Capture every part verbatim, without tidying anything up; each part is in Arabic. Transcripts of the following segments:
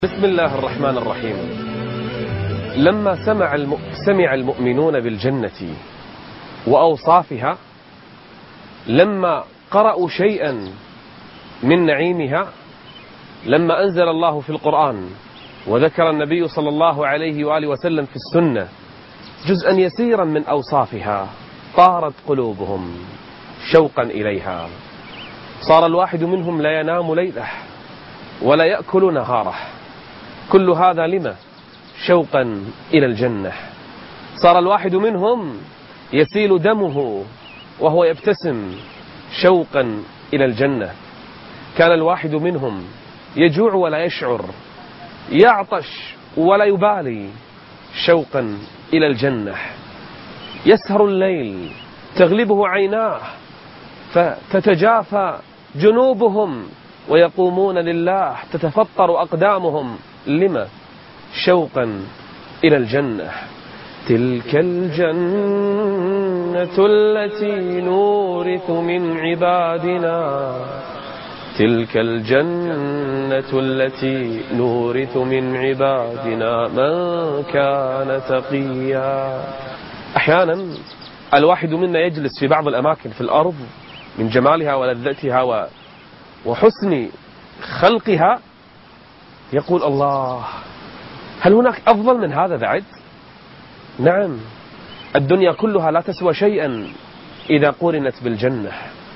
بسم الله الرحمن الرحيم. لما سمع, الم... سمع المؤمنون بالجنة وأوصافها، لما قرأوا شيئا من نعيمها، لما أنزل الله في القرآن وذكر النبي صلى الله عليه وآله وسلم في السنة جزءا يسيرا من أوصافها، طارت قلوبهم شوقا إليها. صار الواحد منهم لا ينام ليله ولا يأكل نهاره، كل هذا لما؟ شوقا إلى الجنة. صار الواحد منهم يسيل دمه وهو يبتسم شوقا إلى الجنة. كان الواحد منهم يجوع ولا يشعر، يعطش ولا يبالي شوقا إلى الجنة. يسهر الليل تغلبه عيناه فتتجافى جنوبهم ويقومون لله تتفطر أقدامهم، لما؟ شوقا إلى الجنة. تلك الجنة التي نورث من عبادنا، تلك الجنة التي نورث من عبادنا من كان تقيا. أحيانا الواحد منا يجلس في بعض الأماكن في الأرض من جمالها ولذتها وحسن خلقها، يقول الله، هل هناك أفضل من هذا بعد؟ نعم، الدنيا كلها لا تسوى شيئا إذا قرنت بالجنة.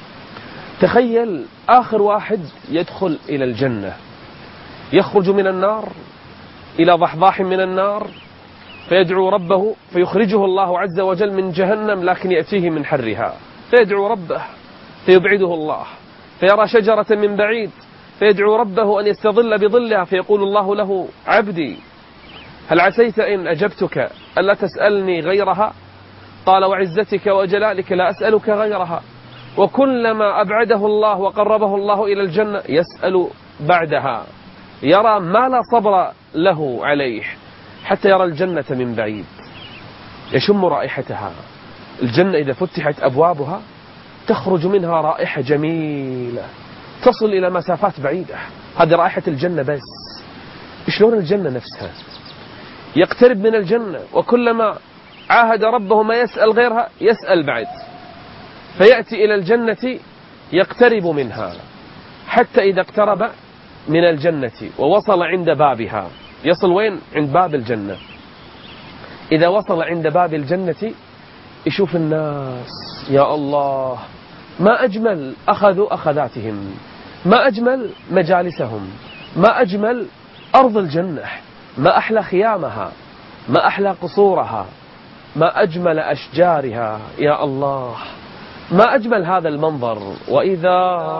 تخيل آخر واحد يدخل إلى الجنة، يخرج من النار إلى ضحضاح من النار فيدعو ربه فيخرجه الله عز وجل من جهنم، لكن يأتيه من حرها، فيدعو ربه فيبعده الله، فيرى شجرة من بعيد فيدعو ربه أن يستظل بظلها، فيقول الله له: عبدي هل عسيت إن أجبتك ألا تسألني غيرها؟ قال: وعزتك وجلالك لا أسألك غيرها. وكلما أبعده الله وقربه الله إلى الجنة يسأل بعدها، يرى ما لا صبر له عليه حتى يرى الجنة من بعيد، يشم رائحتها. الجنة إذا فتحت أبوابها تخرج منها رائحة جميلة تصل إلى مسافات بعيدة. هذه رائحة الجنة. بس شلون الجنة نفسها؟ يقترب من الجنة، وكلما عاهد ربه ما يسأل غيرها يسأل بعد، فيأتي إلى الجنة يقترب منها حتى إذا اقترب من الجنة ووصل عند بابها. يصل وين؟ عند باب الجنة. إذا وصل عند باب الجنة يشوف الناس، يا الله، ما أجمل أخذوا أخذاتهم، ما أجمل مجالسهم، ما أجمل أرض الجنة، ما أحلى خيامها، ما أحلى قصورها، ما أجمل أشجارها، يا الله، ما أجمل هذا المنظر. وإذا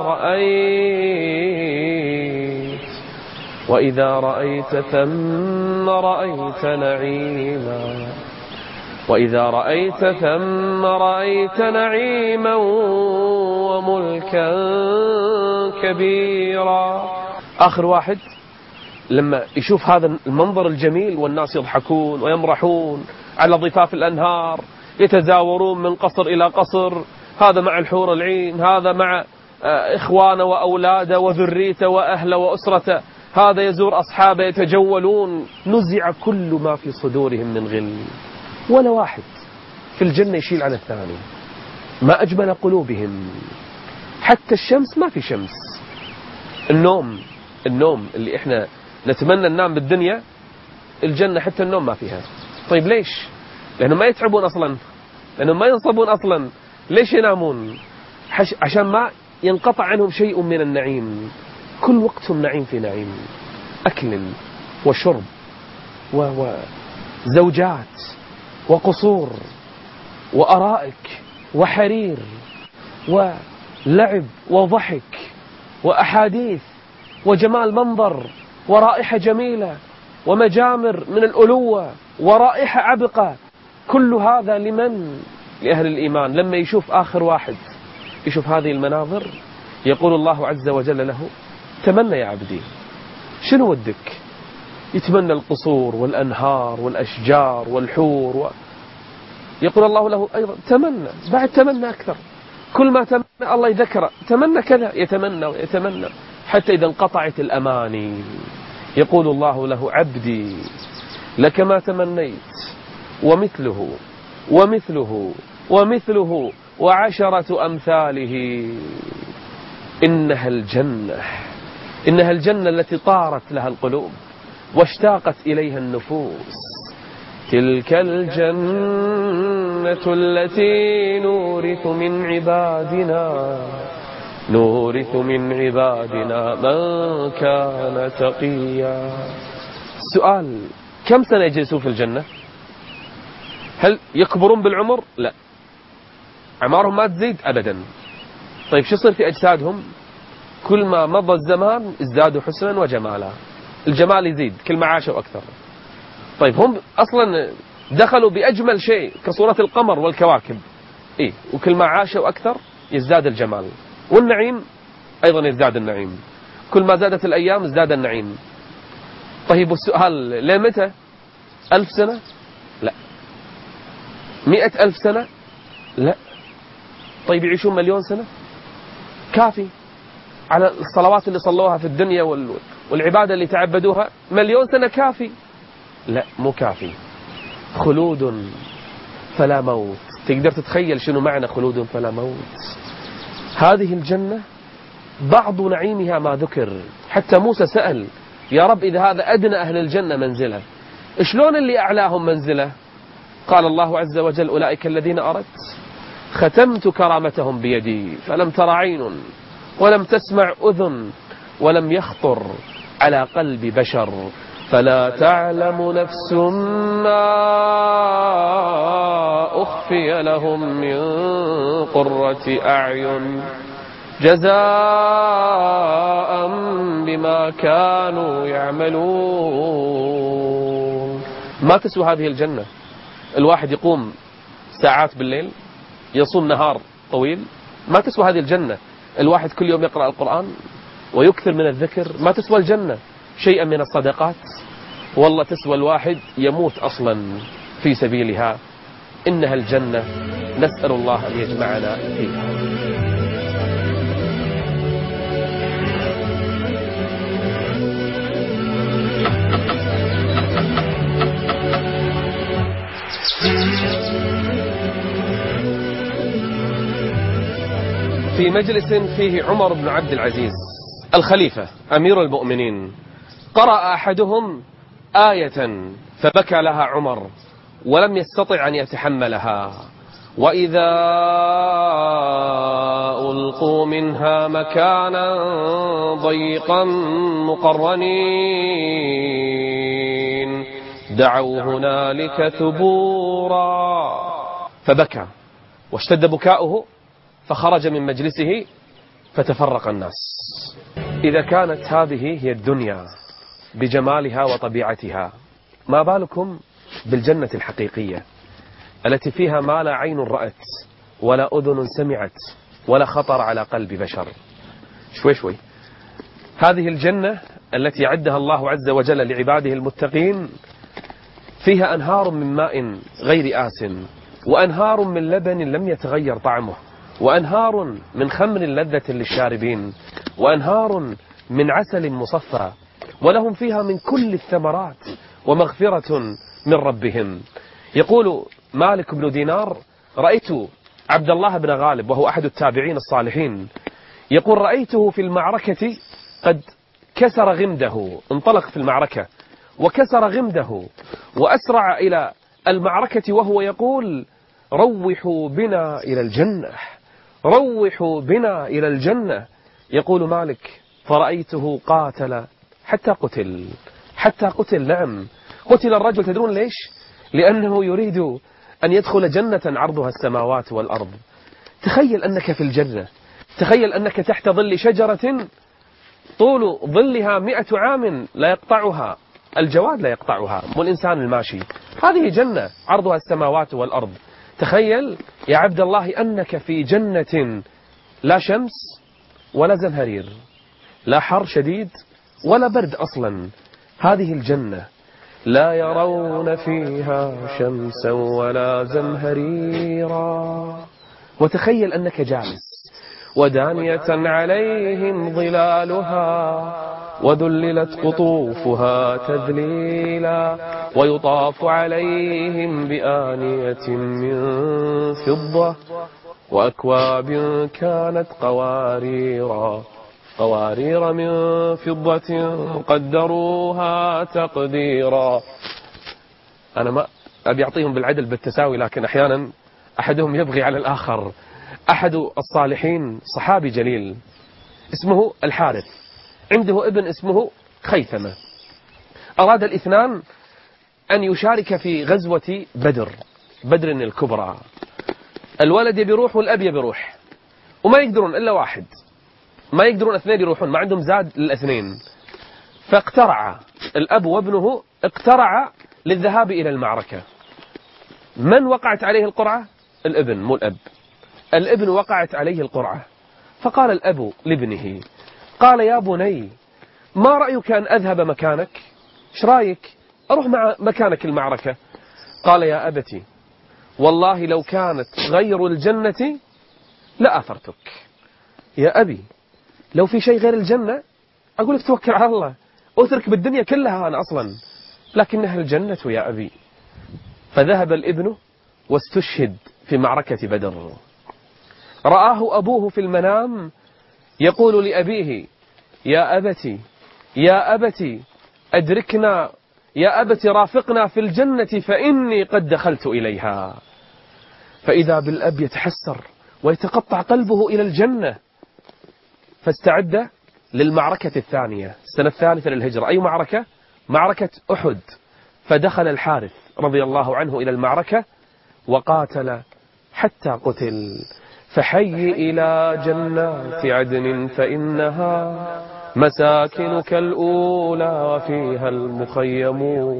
رأيت وإذا رأيت ثم رأيت نعيما، وإذا رأيت ثم رأيت نعيما وملكا كبيرا. آخر واحد لما يشوف هذا المنظر الجميل والناس يضحكون ويمرحون على ضفاف الأنهار، يتزاورون من قصر إلى قصر، هذا مع الحور العين، هذا مع إخوانه وأولاده وذريته وأهله وأسرته، هذا يزور أصحابه، يتجولون، نزع كل ما في صدورهم من غل، ولا واحد في الجنة يشيل عن الثاني. ما أجمل قلوبهم. حتى الشمس ما في شمس. النوم النوم اللي إحنا نتمنى ننام بالدنيا، الجنة حتى النوم ما فيها. طيب ليش؟ لأنهم ما يتعبون أصلا، لأنهم ما ينصبون أصلا. ليش ينامون؟ عشان ما ينقطع عنهم شيء من النعيم. كل وقتهم نعيم في نعيم، أكل وشرب وزوجات وقصور وأرائك وحرير ولعب وضحك وأحاديث وجمال منظر ورائحة جميلة ومجامر من الألوة ورائحة عبقة. كل هذا لمن؟ لأهل الإيمان. لما يشوف آخر واحد يشوف هذه المناظر يقول الله عز وجل له: تمنى يا عبدي، شنو ودك؟ يتمنى القصور والأنهار والأشجار والحور و... يقول الله له أيضا: تمنى، بعد تمنى أكثر. كل ما تمنى الله يذكره، تمنى كذا، يتمنى ويتمنى حتى إذا انقطعت الأماني يقول الله له: عبدي لك ما تمنيت ومثله ومثله ومثله وعشرة أمثاله. إنها الجنة، إنها الجنة التي طارت لها القلوب واشتاقت إليها النفوس. تلك الجنة التي نورث من عبادنا نورث من عبادنا من كان تقيا. السؤال: كم سنة يجلسون في الجنة؟ هل يكبرون بالعمر؟ لا، أعمارهم ما تزيد أبدا. طيب شو يصير في أجسادهم؟ كل ما مضى الزمان ازدادوا حسنا وجمالا، الجمال يزيد كل ما عاشوا أكثر. طيب هم أصلا دخلوا بأجمل شيء كصورة القمر والكواكب، إيه، وكل ما عاشوا أكثر يزداد الجمال، والنعيم أيضا يزداد النعيم، كل ما زادت الأيام ازداد النعيم. طيب والسؤال: لمتى؟ ألف سنة؟ لا. مئة ألف سنة؟ لا. طيب يعيشون مليون سنة؟ كافي على الصلوات اللي صلوها في الدنيا والعبادة اللي تعبدوها، مليون سنة كافي؟ لا، مو كافي. خلود فلا موت. تقدر تتخيل شنو معنى خلود فلا موت؟ هذه الجنة بعض نعيمها ما ذكر، حتى موسى سأل: يا رب إذا هذا أدنى أهل الجنة منزلة، شلون اللي أعلاهم منزلة؟ قال الله عز وجل: أولئك الذين أردت ختمت كرامتهم بيدي فلم تر عين ولم تسمع أذن ولم يخطر على قلب بشر فلا تعلم نفس ما أخفي لهم من قرة أعين جزاء بما كانوا يعملون. ما تسوى هذه الجنة الواحد يقوم ساعات بالليل، يصوم نهار طويل. ما تسوى هذه الجنة الواحد كل يوم يقرأ القرآن ويكثر من الذكر. ما تسوى الجنة شيئا من الصدقات. والله تسوى الواحد يموت أصلا في سبيلها. إنها الجنة، نسأل الله أن يجمعنا فيها. في مجلس فيه عمر بن عبد العزيز الخليفة أمير المؤمنين، قرأ أحدهم آية فبكى لها عمر ولم يستطع أن يتحملها: وإذا ألقوا منها مكانا ضيقا مقرنين دعوا هنالك ثبورا. فبكى واشتد بكاؤه فخرج من مجلسه فتفرق الناس. إذا كانت هذه هي الدنيا بجمالها وطبيعتها، ما بالكم بالجنة الحقيقية التي فيها ما لا عين رأت ولا أذن سمعت ولا خطر على قلب بشر. شوي شوي. هذه الجنة التي عدها الله عز وجل لعباده المتقين فيها أنهار من ماء غير آسن، وأنهار من لبن لم يتغير طعمه، وأنهار من خمر لذة للشاربين، وأنهار من عسل مصفى، ولهم فيها من كل الثمرات ومغفرة من ربهم. يقول مالك بن دينار: رأيت عبد الله بن غالب وهو أحد التابعين الصالحين، يقول: رأيته في المعركة قد كسر غمده، انطلق في المعركة وكسر غمده وأسرع إلى المعركة وهو يقول: روحوا بنا إلى الجنة، روحوا بنا إلى الجنة. يقول مالك: فرأيته قاتل حتى قتل، حتى قتل. نعم، قتل الرجل. تدرون ليش؟ لأنه يريد أن يدخل جنة عرضها السماوات والأرض. تخيل أنك في الجنة، تخيل أنك تحت ظل شجرة طول ظلها مئة عام لا يقطعها الجواد، لا يقطعها والإنسان الماشي. هذه جنة عرضها السماوات والأرض. تخيل يا عبد الله أنك في جنة لا شمس ولا زمهرير، لا حر شديد ولا برد أصلا. هذه الجنة لا يرون فيها شمسا ولا زمهريرا. وتخيل أنك جالس ودانية عليهم ظلالها وذللت قطوفها تذليلا ويطاف عليهم بآنية من فضة وأكواب كانت قواريرا قوارير من فضة قدروها تقديرا. أنا ما أبي أعطيهم بالعدل بالتساوي، لكن أحيانا أحدهم يبغي على الآخر. أحد الصالحين صحابي جليل اسمه الحارث، عنده ابن اسمه خيثمة. أراد الاثنان أن يشارك في غزوة بدر بدر الكبرى. الولد يبي يروح والأب يبي يروح، وما يقدرون إلا واحد، ما يقدرون اثنين يروحون، ما عندهم زاد للاثنين. فاقترع الأب وابنه اقترع للذهاب إلى المعركة. من وقعت عليه القرعة؟ الابن مو الأب. الابن وقعت عليه القرعة. فقال الأب لابنه، قال يا بني ما رأيك أن أذهب مكانك؟ ايش رايك أروح مع مكانك المعركة؟ قال يا أبتي والله لو كانت غير الجنة لآثرتك. يا أبي لو في شيء غير الجنة أقول لك توكل على الله، أترك بالدنيا كلها أنا أصلا، لكنها الجنة يا أبي. فذهب الابن واستشهد في معركة بدر. رآه أبوه في المنام يقول لأبيه يا أبتي يا أبتي أدركنا، يا أبتي رافقنا في الجنة فإني قد دخلت إليها. فإذا بالأب يتحسر ويتقطع قلبه إلى الجنة. فاستعد للمعركة الثانية، السنة الثالثة للهجرة. أي معركة؟ معركة أحد. فدخل الحارث رضي الله عنه إلى المعركة وقاتل حتى قتل. فحي إلى جنات عدن فإنها مساكنك الأولى وفيها المخيم،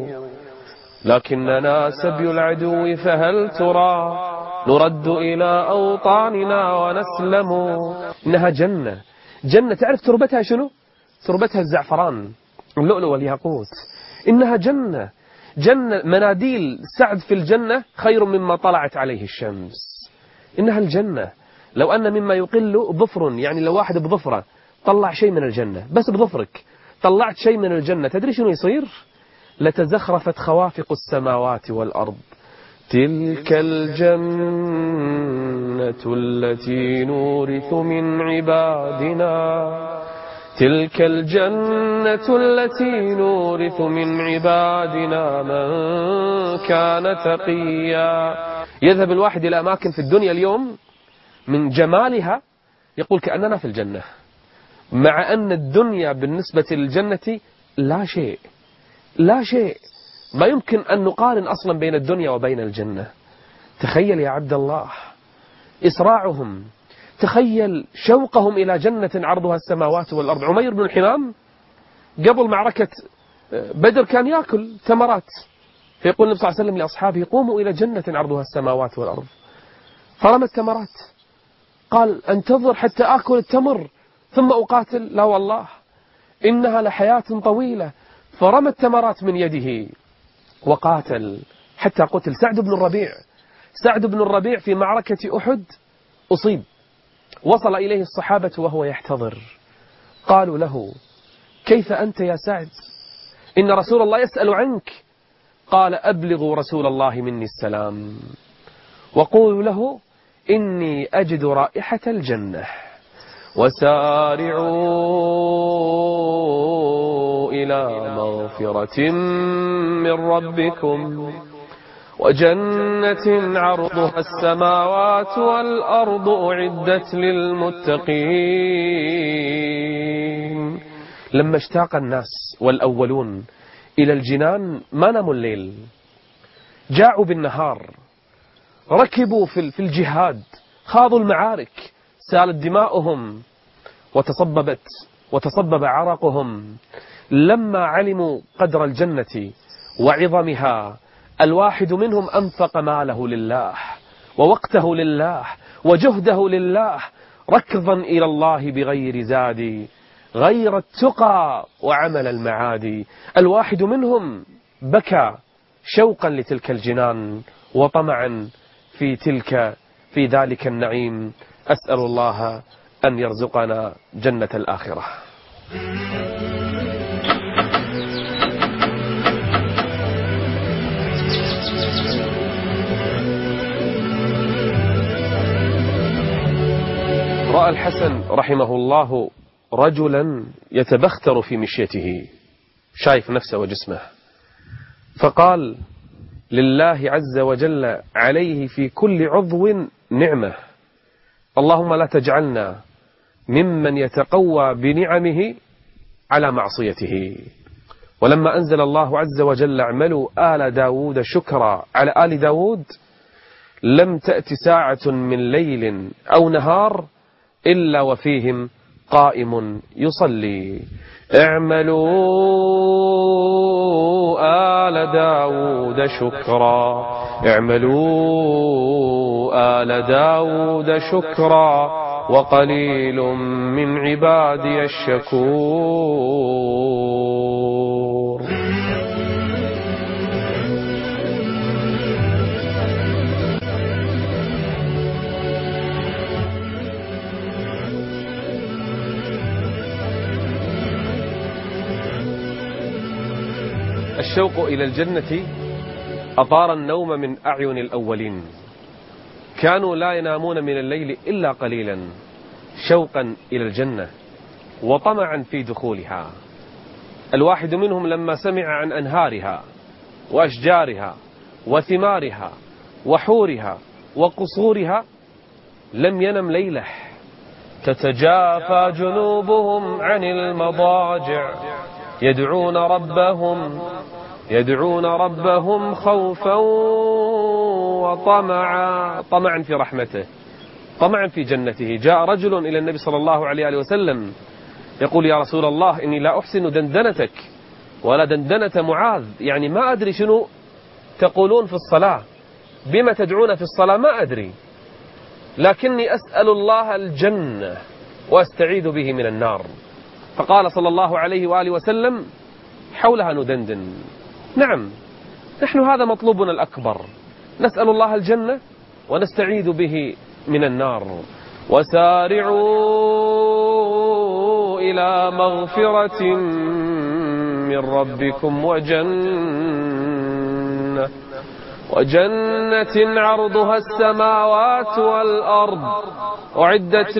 لكننا سبي العدو فهل ترى نرد إلى أوطاننا ونسلم. إنها جنة، جنة تعرف تربتها شنو؟ تربتها الزعفران اللؤلؤ والياقوت. إنها جنة، جنة مناديل سعد في الجنة خير مما طلعت عليه الشمس. إنها الجنة. لو أن مما يقل ظفر، يعني لو واحد بظفرة طلع شيء من الجنة، بس بظفرك طلعت شيء من الجنة، تدري شنو يصير؟ لتزخرفت خوافق السماوات والأرض. تلك الجنة التي نورث من عبادنا، تلك الجنة التي نورث من عبادنا من كان تقيا. يذهب الواحد إلى أماكن في الدنيا اليوم من جمالها يقول كأننا في الجنة، مع أن الدنيا بالنسبة للجنة لا شيء، لا شيء. ما يمكن أن نقارن أصلا بين الدنيا وبين الجنة. تخيل يا عبد الله إسراعهم، تخيل شوقهم إلى جنة عرضها السماوات والأرض. عمير بن الحمام قبل معركة بدر كان يأكل تمرات، فيقول النبي صلى الله عليه وسلم لأصحابه قوموا إلى جنة عرضها السماوات والأرض. فرمى التمرات، قال انتظر حتى آكل التمر ثم أقاتل؟ لا والله إنها لحياة طويلة. فرمى التمرات من يده وقاتل حتى قتل. سعد بن الربيع، سعد بن الربيع في معركة أحد أصيب، وصل إليه الصحابة وهو يحتضر. قالوا له كيف أنت يا سعد؟ إن رسول الله يسأل عنك. قال أبلغوا رسول الله مني السلام وقولوا له إني أجد رائحة الجنة، وسارعوا إلى مغفرة من ربكم وجنة عرضها السماوات والأرض أعدت للمتقين. لما اشتاق الناس والأولون إلى الجنان ما ناموا الليل، جاعوا بالنهار، ركبوا في الجهاد، خاضوا المعارك، سالت دماؤهم وتصببت وتصبب عرقهم. لما علموا قدر الجنة وعظمها الواحد منهم أنفق ماله لله ووقته لله وجهده لله ركضا إلى الله بغير زاد غير التقى وعمل المعادي. الواحد منهم بكى شوقا لتلك الجنان وطمعا في تلك في ذلك النعيم. أسأل الله أن يرزقنا جنة الآخرة. رأى الحسن رحمه الله رجلا يتبختر في مشيته، شايف نفسه وجسمه، فقال: لله عز وجل عليه في كل عضو نعمة، اللهم لا تجعلنا ممن يتقوى بنعمه على معصيته. ولما أنزل الله عز وجل: اعملوا آل داود شكرا على آل داود، لم تأت ساعة من ليل أو نهار إلا وفيهم قائم يصلي. اعملوا آل داود شكرا، اعملوا آل داود شكرا، وقليل من عبادي الشكور. الشوق إلى الجنة أطار النوم من أعين الأولين، كانوا لا ينامون من الليل إلا قليلا شوقا إلى الجنة وطمعا في دخولها. الواحد منهم لما سمع عن أنهارها وأشجارها وثمارها وحورها وقصورها لم ينم ليلة. تتجافى جنوبهم عن المضاجع يدعون ربهم يدعون ربهم خوفا وطمعا، طمعا في رحمته، طمعا في جنته. جاء رجل إلى النبي صلى الله عليه وسلم يقول: يا رسول الله، إني لا أحسن دندنتك ولا دندنة معاذ، يعني ما أدري شنو تقولون في الصلاة، بما تدعون في الصلاة ما أدري، لكني أسأل الله الجنة وأستعيذ به من النار. فقال صلى الله عليه وآله وسلم: حولها ندندن. نعم، نحن هذا مطلوبنا الأكبر، نسأل الله الجنة ونستعيذ به من النار. وسارعوا إلى مغفرة من ربكم وجنة وجنة عرضها السماوات والأرض أعدت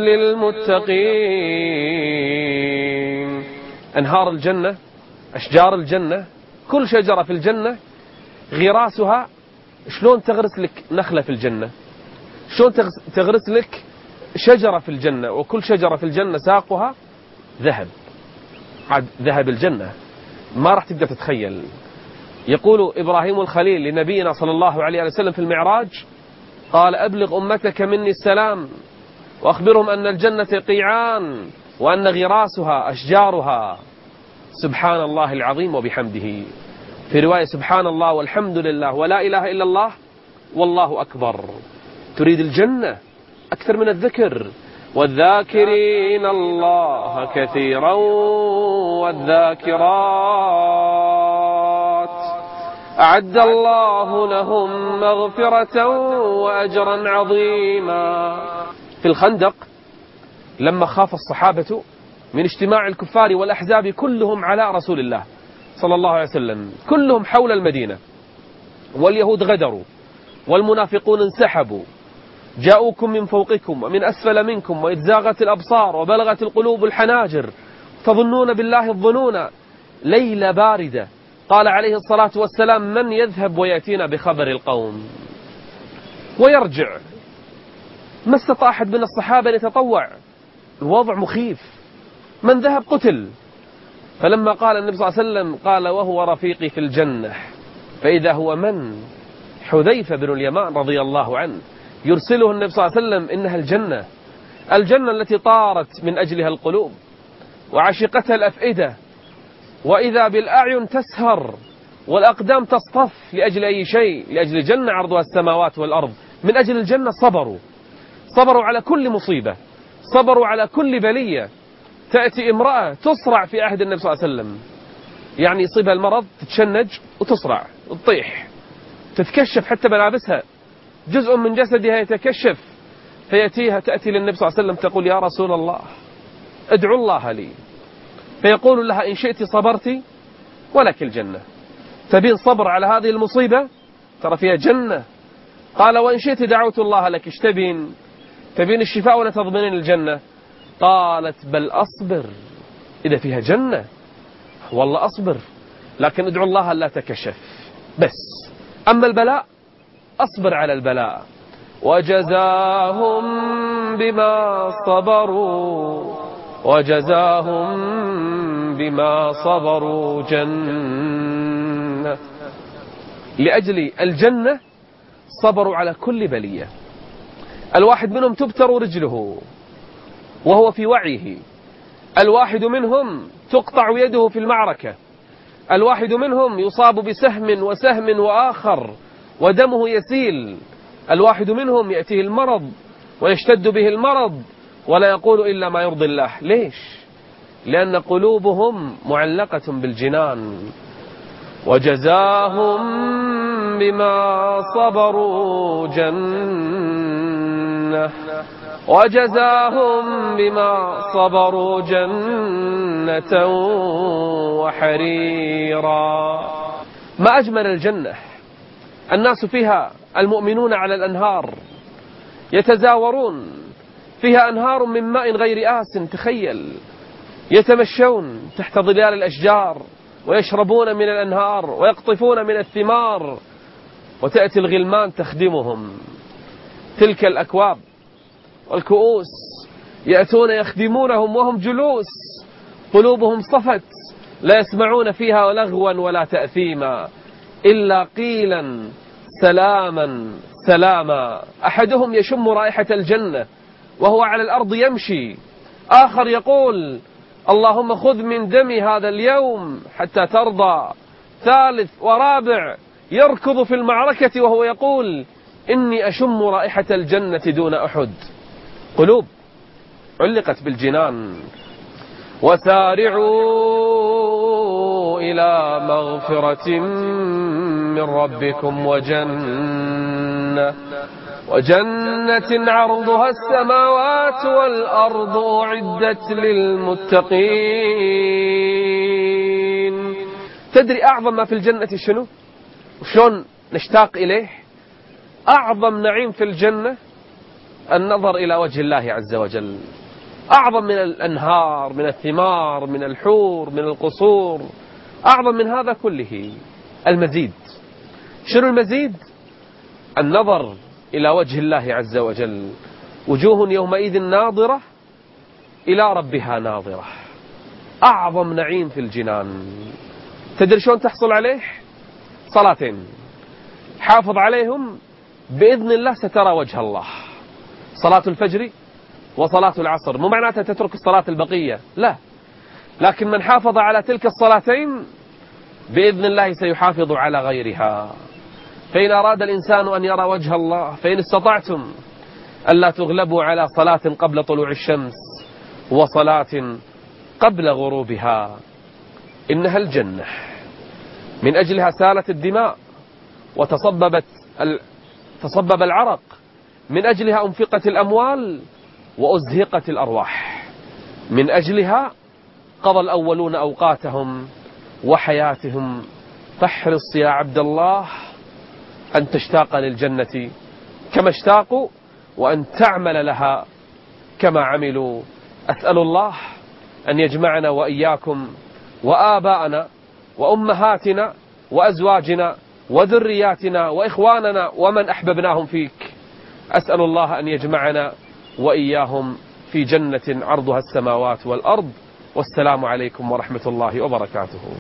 للمتقين. أنهار الجنة، أشجار الجنة، كل شجرة في الجنة غراسها، شلون تغرس لك نخلة في الجنة، شلون تغرس لك شجرة في الجنة، وكل شجرة في الجنة ساقها ذهب، عاد ذهب الجنة ما راح تقدر تتخيل. يقول إبراهيم الخليل لنبينا صلى الله عليه وسلم في المعراج: قال: أبلغ أمتك مني السلام وأخبرهم أن الجنة قيعان وأن غراسها أشجارها. سبحان الله العظيم وبحمده. في رواية: سبحان الله والحمد لله ولا إله إلا الله والله أكبر. تريد الجنة أكثر من الذكر: والذاكرين الله كثيرا والذاكرات أعد الله لهم مغفرة وأجرا عظيما. في الخندق لما خاف الصحابة من اجتماع الكفار والأحزاب كلهم على رسول الله صلى الله عليه وسلم، كلهم حول المدينة، واليهود غدروا والمنافقون انسحبوا، جاءوكم من فوقكم ومن أسفل منكم وإذ زاغت الأبصار وبلغت القلوب الحناجر تظنون بالله الظنون. ليلة باردة، قال عليه الصلاة والسلام: من يذهب ويأتينا بخبر القوم ويرجع؟ ما استطاع أحد من الصحابة أن يتطوع، الوضع مخيف، من ذهب قتل. فلما قال النبي صلى الله عليه وسلم قال: وهو رفيقي في الجنة، فإذا هو من؟ حذيفة بن اليمان رضي الله عنه، يرسله النبي صلى الله عليه وسلم: إنها الجنة، الجنة التي طارت من أجلها القلوب وعشقتها الأفئدة، وإذا بالأعين تسهر والأقدام تصطف لأجل أي شيء؟ لأجل الجنة عرضها السماوات والأرض. من أجل الجنة صبروا، صبروا على كل مصيبة، صبروا على كل بلية. تأتي امرأة تصرع في عهد النبي صلى الله عليه وسلم، يعني يصيبها المرض تتشنج وتصرع وتطيح، تتكشف حتى ملابسها، جزء من جسدها يتكشف، فيأتيها تأتي للنبي صلى الله عليه وسلم تقول: يا رسول الله ادعو الله لي. فيقول لها: إن شئت صبرتي ولك الجنة. تبين صبر على هذه المصيبة ترى فيها جنة. قال: وإن شئت دعوت الله لك. ايش تبين؟ تبين الشفاء ولا تضمنين الجنة؟ قالت بل أصبر إذا فيها جنة والله أصبر، لكن ادعو الله لا تكشف بس. أما البلاء أصبر على البلاء. وجزاهم بما صبروا وجزاهم بما صبروا جنة. لأجل الجنة صبروا على كل بلية. الواحد منهم تبتر رجله وهو في وعيه، الواحد منهم تقطع يده في المعركة، الواحد منهم يصاب بسهم وسهم وآخر ودمه يسيل، الواحد منهم يأتيه المرض ويشتد به المرض ولا يقول إلا ما يرضي الله. ليش؟ لأن قلوبهم معلقة بالجنان. وجزاهم بما صبروا جنة وجزاهم بما صبروا جنة وحريرا. ما أجمل الجنة، الناس فيها المؤمنون على الأنهار يتزاورون، فيها أنهار من ماء غير آس، تخيل، يتمشون تحت ظلال الأشجار ويشربون من الأنهار ويقطفون من الثمار، وتأتي الغلمان تخدمهم. تلك الأكواب والكؤوس يأتون يخدمونهم وهم جلوس، قلوبهم صفت، لا يسمعون فيها لغوا ولا تأثيما إلا قيلا سلاما سلاما. أحدهم يشم رائحة الجنة وهو على الأرض يمشي، آخر يقول اللهم خذ من دمي هذا اليوم حتى ترضى، ثالث ورابع يركض في المعركة وهو يقول إني أشم رائحة الجنة دون أحد. قلوب علقت بالجنان. وسارعوا إلى مغفرة من ربكم وجنة وجنة عرضها السماوات والأرض أعدت للمتقين. تدري أعظم ما في الجنة شنو؟ وشلون نشتاق إليه؟ أعظم نعيم في الجنة النظر إلى وجه الله عز وجل. أعظم من الأنهار، من الثمار، من الحور، من القصور، أعظم من هذا كله المزيد. شنو المزيد؟ النظر إلى وجه الله عز وجل. وجوه يومئذ ناظرة إلى ربها ناظرة. أعظم نعيم في الجنان. تدري شلون تحصل عليه؟ صلاتين حافظ عليهم بإذن الله سترى وجه الله. صلاة الفجر وصلاة العصر، مو معناتها تترك الصلاة البقية، لا، لكن من حافظ على تلك الصلاتين بإذن الله سيحافظ على غيرها. فإن أراد الإنسان أن يرى وجه الله فإن استطعتم ألا تغلبوا على صلاة قبل طلوع الشمس وصلاة قبل غروبها. إنها الجنة، من أجلها سالت الدماء وتصببت تصبب العرق، من أجلها أنفقت الأموال وأزهقت الأرواح، من أجلها قضى الأولون أوقاتهم وحياتهم. فاحرص يا عبد الله أن تشتاق للجنة كما اشتاقوا، وأن تعمل لها كما عملوا. أسأل الله أن يجمعنا وإياكم وآباءنا وأمهاتنا وأزواجنا وذرياتنا وإخواننا ومن أحببناهم فيك. أسأل الله أن يجمعنا وإياهم في جنة عرضها السماوات والأرض. والسلام عليكم ورحمة الله وبركاته.